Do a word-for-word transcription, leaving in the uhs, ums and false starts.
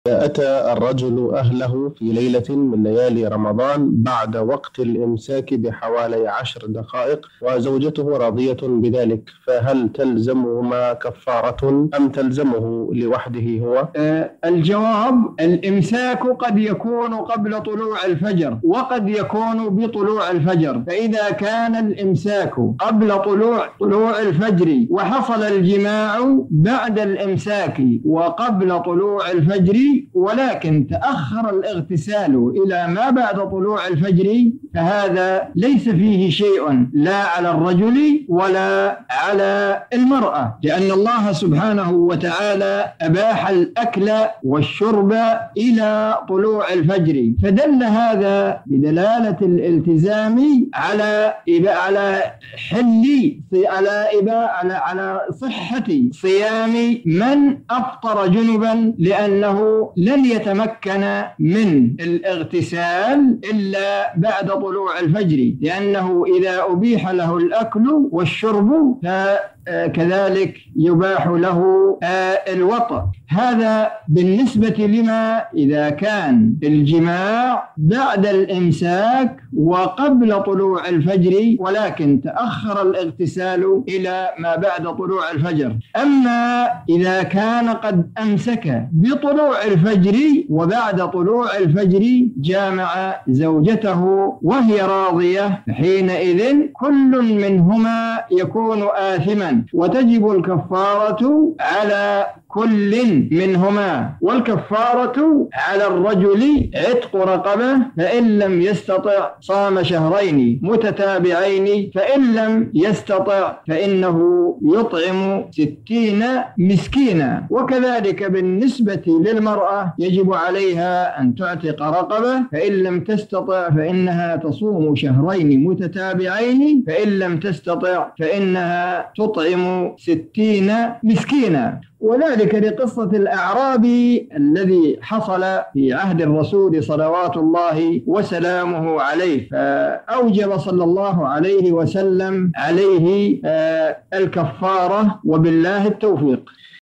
أتى الرجل أهله في ليلة من ليالي رمضان بعد وقت الإمساك بحوالي عشر دقائق وزوجته راضية بذلك، فهل تلزمهما كفارة أم تلزمه لوحده هو؟ آه الجواب: الإمساك قد يكون قبل طلوع الفجر وقد يكون بطلوع الفجر، فإذا كان الإمساك قبل طلوع طلوع الفجر وحصل الجماع بعد الإمساك وقبل طلوع الفجر ولكن تأخر الاغتسال إلى ما بعد طلوع الفجر، فهذا ليس فيه شيء لا على الرجل ولا على المرأة، لأن الله سبحانه وتعالى أباح الأكل والشرب إلى طلوع الفجر، فدل هذا بدلالة الالتزام على على حل على على على صحة صيام من أفطر جنبا، لأنه لن يتمكن من الاغتسال إلا بعد طلوع الفجر، لأنه إذا أبيح له الأكل والشرب فكذلك يباح له الوطء. هذا بالنسبة لما إذا كان الجماع بعد الإمساك وقبل طلوع الفجر ولكن تأخر الاغتسال إلى ما بعد طلوع الفجر. أما إذا كان قد أمسك بطلوع الفجر وبعد طلوع الفجر جامع زوجته وهي راضية، حينئذ كل منهما يكون آثما وتجب الكفارة على كل منهما، والكفارة على الرجل عتق رقبة، فإن لم يستطع صام شهرين متتابعين، فإن لم يستطع فإنه يطعم ستين مسكينا. وكذلك بالنسبة للمرأة يجب عليها أن تعتق رقبة، فإن لم تستطع فإنها تصوم شهرين متتابعين، فإن لم تستطع فإنها تطعم ستين مسكينا. وذلك لقصة الأعرابي الذي حصل في عهد الرسول صلوات الله وسلامه عليه، فأوجب صلى الله عليه وسلم عليه الكفارة، وبالله التوفيق.